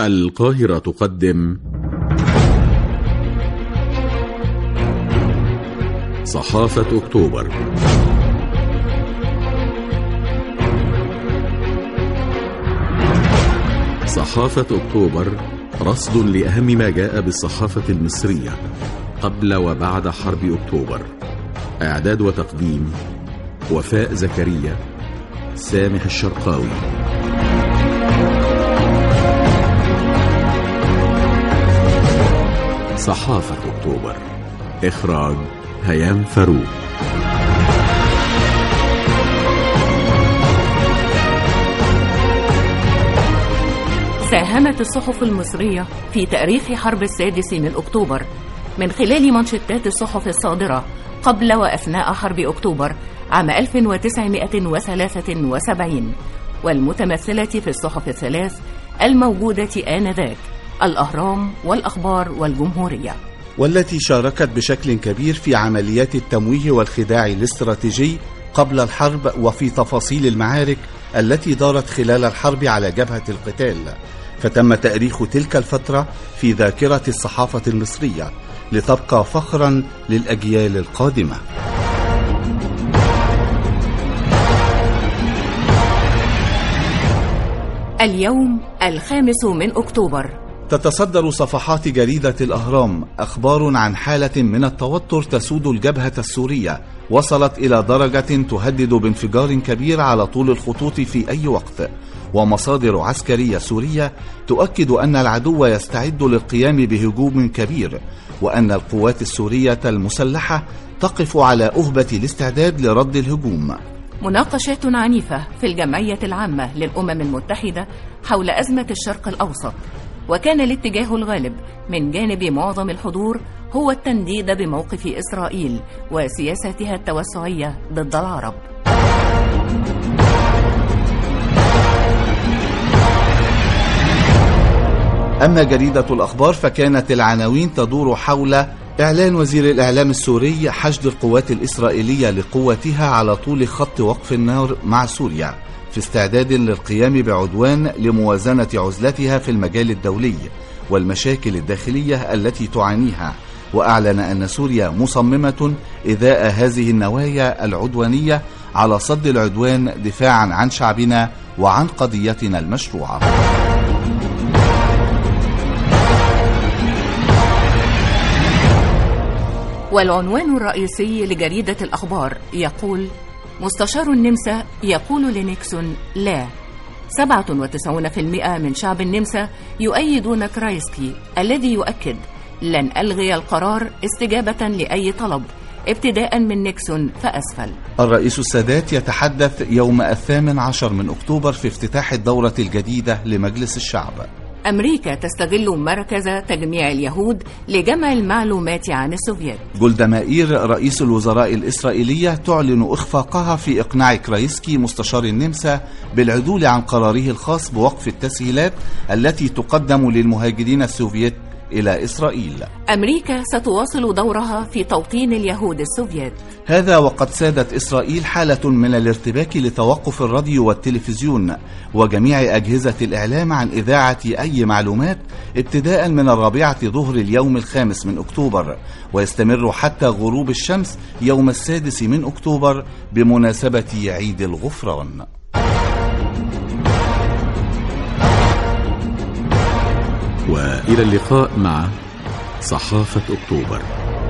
القاهرة تقدم صحافة أكتوبر. صحافة أكتوبر رصد لأهم ما جاء بالصحافة المصرية قبل وبعد حرب أكتوبر. إعداد وتقديم وفاء زكريا، سامح الشرقاوي. صحافة أكتوبر، إخراج هيام فاروق. ساهمت الصحف المصرية في تاريخ حرب 6 من أكتوبر من خلال منشطات الصحف الصادرة قبل وأثناء حرب أكتوبر عام 1973 والمتمثلة في الصحف الثلاث الموجودة آنذاك: الأهرام والأخبار والجمهورية، والتي شاركت بشكل كبير في عمليات التمويه والخداع الاستراتيجي قبل الحرب وفي تفاصيل المعارك التي دارت خلال الحرب على جبهة القتال. فتم تأريخ تلك الفترة في ذاكرة الصحافة المصرية لتبقى فخرا للأجيال القادمة. اليوم 5 من أكتوبر. تتصدر صفحات جريدة الأهرام أخبار عن حالة من التوتر تسود الجبهة السورية وصلت إلى درجة تهدد بانفجار كبير على طول الخطوط في أي وقت، ومصادر عسكرية سورية تؤكد أن العدو يستعد للقيام بهجوم كبير، وأن القوات السورية المسلحة تقف على أهبة الاستعداد لرد الهجوم. مناقشات عنيفة في الجمعية العامة للأمم المتحدة حول أزمة الشرق الأوسط، وكان الاتجاه الغالب من جانب معظم الحضور هو التنديد بموقف إسرائيل وسياستها التوسعية ضد العرب. أما جريدة الأخبار فكانت العناوين تدور حول إعلان وزير الإعلام السوري حشد القوات الإسرائيلية لقوتها على طول خط وقف النار مع سوريا في استعداد للقيام بعدوان لموازنة عزلتها في المجال الدولي والمشاكل الداخلية التي تعانيها، وأعلن أن سوريا مصممة إزاء هذه النوايا العدوانية على صد العدوان دفاعا عن شعبنا وعن قضيتنا المشروعة. والعنوان الرئيسي لجريدة الأخبار يقول: مستشار النمسا يقول لنيكسون لا. 97% من شعب النمسا يؤيدون كرايسكي الذي يؤكد: لن ألغي القرار استجابة لأي طلب ابتداء من نيكسون فأسفل. الرئيس السادات يتحدث يوم 18 من أكتوبر في افتتاح الدورة الجديدة لمجلس الشعب. أمريكا تستغل مركز تجميع اليهود لجمع المعلومات عن السوفييت. جولدا مائير رئيس الوزراء الإسرائيلية تعلن إخفاقها في إقناع كرايسكي مستشار النمسا بالعدول عن قراره الخاص بوقف التسهيلات التي تقدم للمهاجرين السوفييت إلى إسرائيل. أمريكا ستواصل دورها في توطين اليهود السوفييت. هذا وقد سادت إسرائيل حالة من الارتباك لتوقف الراديو والتلفزيون وجميع أجهزة الإعلام عن إذاعة أي معلومات ابتداء من 4 ظهر اليوم 5 من أكتوبر، ويستمر حتى غروب الشمس يوم 6 من أكتوبر بمناسبة عيد الغفران. وإلى اللقاء مع صحافة أكتوبر.